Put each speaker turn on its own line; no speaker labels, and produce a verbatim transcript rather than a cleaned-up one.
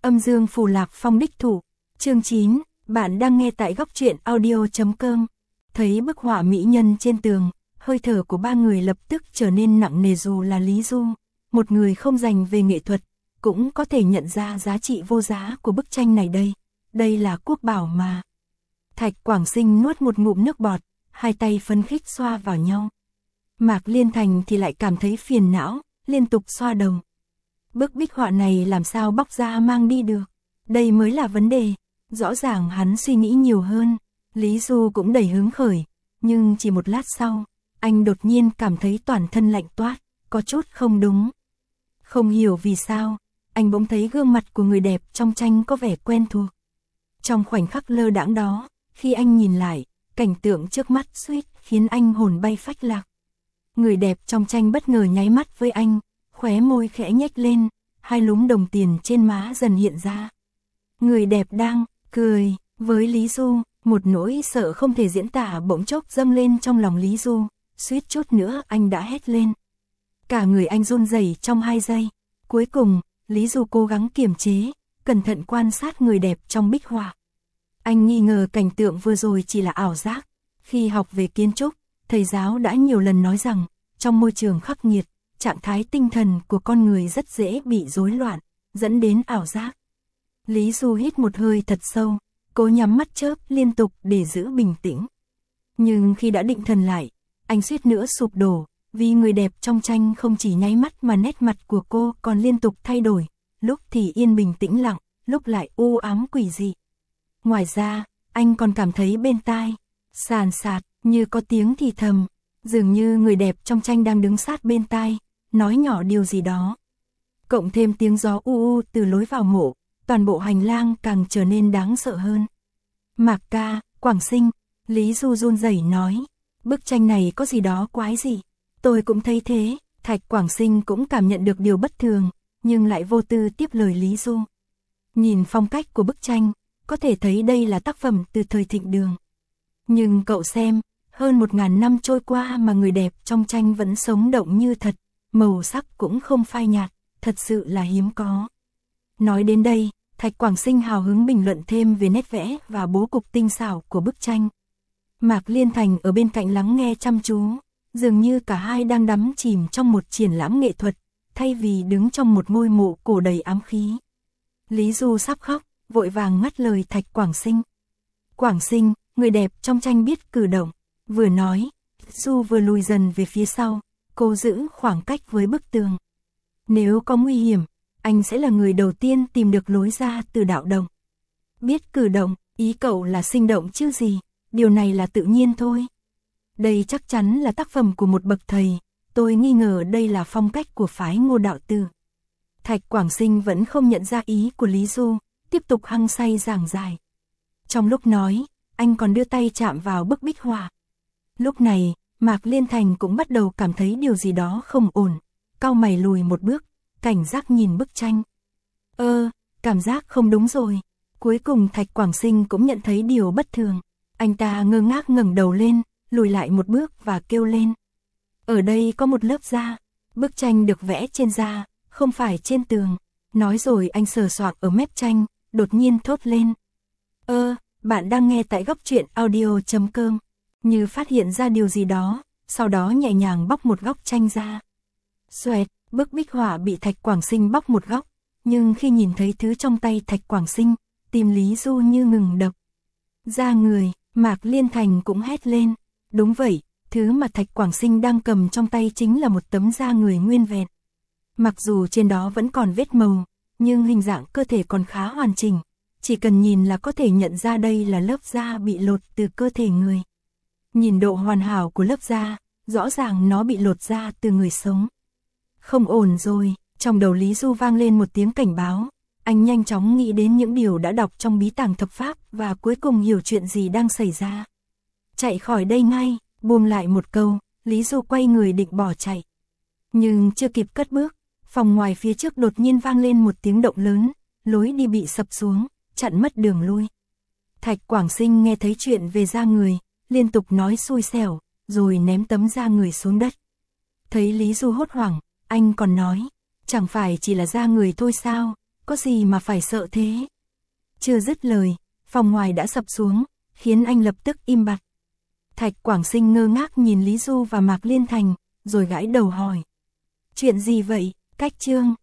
Âm dương phù lạc phong đích thủ. Chương chín, bạn đang nghe tại góc truyện audio chấm com. Thấy bức họa mỹ nhân trên tường, hơi thở của ba người lập tức trở nên nặng nề. Dù là Lý Du, một người không dành về nghệ thuật, cũng có thể nhận ra giá trị vô giá của bức tranh này đây. Đây là quốc bảo mà. Thạch Quảng Sinh nuốt một ngụm nước bọt, hai tay phấn khích xoa vào nhau. Mạc Liên Thành thì lại cảm thấy phiền não, liên tục xoa đầu. Bức bích họa này làm sao bóc ra mang đi được? Đây mới là vấn đề. Rõ ràng hắn suy nghĩ nhiều hơn. Lý Du cũng đầy hứng khởi, nhưng chỉ một lát sau, anh đột nhiên cảm thấy toàn thân lạnh toát, có chút không đúng. Không hiểu vì sao, anh bỗng thấy gương mặt của người đẹp trong tranh có vẻ quen thuộc. Trong khoảnh khắc lơ đãng đó, khi anh nhìn lại, cảnh tượng trước mắt suýt khiến anh hồn bay phách lạc. Người đẹp trong tranh bất ngờ nháy mắt với anh, khóe môi khẽ nhếch lên, hai lúm đồng tiền trên má dần hiện ra. Người đẹp đang cười với Lý Du, một nỗi sợ không thể diễn tả bỗng chốc dâng lên trong lòng Lý Du, suýt chút nữa anh đã hét lên. Cả người anh run rẩy trong hai giây. Cuối cùng, Lý Du cố gắng kiềm chế, cẩn thận quan sát người đẹp trong bích họa. Anh nghi ngờ cảnh tượng vừa rồi chỉ là ảo giác. Khi học về kiến trúc, thầy giáo đã nhiều lần nói rằng, trong môi trường khắc nghiệt, trạng thái tinh thần của con người rất dễ bị rối loạn, dẫn đến ảo giác. Lý Du hít một hơi thật sâu, cố nhắm mắt chớp liên tục để giữ bình tĩnh. Nhưng khi đã định thần lại, anh suýt nữa sụp đổ, vì người đẹp trong tranh không chỉ nháy mắt mà nét mặt của cô còn liên tục thay đổi, lúc thì yên bình tĩnh lặng, lúc lại u ám quỷ dị. Ngoài ra, anh còn cảm thấy bên tai, sàn sạt, như có tiếng thì thầm, dường như người đẹp trong tranh đang đứng sát bên tai, nói nhỏ điều gì đó. Cộng thêm tiếng gió u u từ lối vào mộ, toàn bộ hành lang càng trở nên đáng sợ hơn. Mạc ca, Quảng Sinh, Lý Du run rẩy nói, bức tranh này có gì đó quái gì. Tôi cũng thấy thế. Thạch Quảng Sinh cũng cảm nhận được điều bất thường, nhưng lại vô tư tiếp lời Lý Du. Nhìn phong cách của bức tranh, có thể thấy đây là tác phẩm từ thời Thịnh Đường. Nhưng cậu xem, hơn một ngàn năm trôi qua mà người đẹp trong tranh vẫn sống động như thật, màu sắc cũng không phai nhạt, thật sự là hiếm có. Nói đến đây, Thạch Quảng Sinh hào hứng bình luận thêm về nét vẽ và bố cục tinh xảo của bức tranh. Mạc Liên Thành ở bên cạnh lắng nghe chăm chú, dường như cả hai đang đắm chìm trong một triển lãm nghệ thuật, thay vì đứng trong một ngôi mộ cổ đầy ám khí. Lý Du sắp khóc, vội vàng ngắt lời Thạch Quảng Sinh. Quảng Sinh, người đẹp trong tranh biết cử động, vừa nói, Du vừa lùi dần về phía sau, cố giữ khoảng cách với bức tường. Nếu có nguy hiểm, anh sẽ là người đầu tiên tìm được lối ra từ đạo động. Biết cử động, ý cậu là sinh động chứ gì, điều này là tự nhiên thôi. Đây chắc chắn là tác phẩm của một bậc thầy, tôi nghi ngờ đây là phong cách của phái Ngô Đạo Tử. Thạch Quảng Sinh vẫn không nhận ra ý của Lý Du, tiếp tục hăng say giảng giải. Trong lúc nói, anh còn đưa tay chạm vào bức bích họa. Lúc này, Mạc Liên Thành cũng bắt đầu cảm thấy điều gì đó không ổn, cau mày lùi một bước, cảnh giác nhìn bức tranh. Ơ, cảm giác không đúng rồi. Cuối cùng Thạch Quảng Sinh cũng nhận thấy điều bất thường. Anh ta ngơ ngác ngẩng đầu lên, lùi lại một bước và kêu lên. Ở đây có một lớp da, bức tranh được vẽ trên da, không phải trên tường. Nói rồi anh sờ soạng ở mép tranh, đột nhiên thốt lên. Ơ, bạn đang nghe tại góc truyện audio chấm com. Như phát hiện ra điều gì đó, sau đó nhẹ nhàng bóc một góc tranh ra. Xoẹt, bức bích họa bị Thạch Quảng Sinh bóc một góc, nhưng khi nhìn thấy thứ trong tay Thạch Quảng Sinh, tim Lý Du như ngừng đập. Da người, Mạc Liên Thành cũng hét lên. Đúng vậy, thứ mà Thạch Quảng Sinh đang cầm trong tay chính là một tấm da người nguyên vẹn. Mặc dù trên đó vẫn còn vết màu, nhưng hình dạng cơ thể còn khá hoàn chỉnh. Chỉ cần nhìn là có thể nhận ra đây là lớp da bị lột từ cơ thể người. Nhìn độ hoàn hảo của lớp da, rõ ràng nó bị lột ra từ người sống. Không ổn rồi, trong đầu Lý Du vang lên một tiếng cảnh báo. Anh nhanh chóng nghĩ đến những điều đã đọc trong bí tàng thập pháp và cuối cùng hiểu chuyện gì đang xảy ra. Chạy khỏi đây ngay, buông lại một câu, Lý Du quay người định bỏ chạy. Nhưng chưa kịp cất bước, phòng ngoài phía trước đột nhiên vang lên một tiếng động lớn, lối đi bị sập xuống, chặn mất đường lui. Thạch Quảng Sinh nghe thấy chuyện về da người, liên tục nói xui xẻo, rồi ném tấm da người xuống đất. Thấy Lý Du hốt hoảng, anh còn nói, chẳng phải chỉ là da người thôi sao, có gì mà phải sợ thế? Chưa dứt lời, phòng ngoài đã sập xuống, khiến anh lập tức im bặt. Thạch Quảng Sinh ngơ ngác nhìn Lý Du và Mạc Liên Thành, rồi gãi đầu hỏi. Chuyện gì vậy, Cách Trương?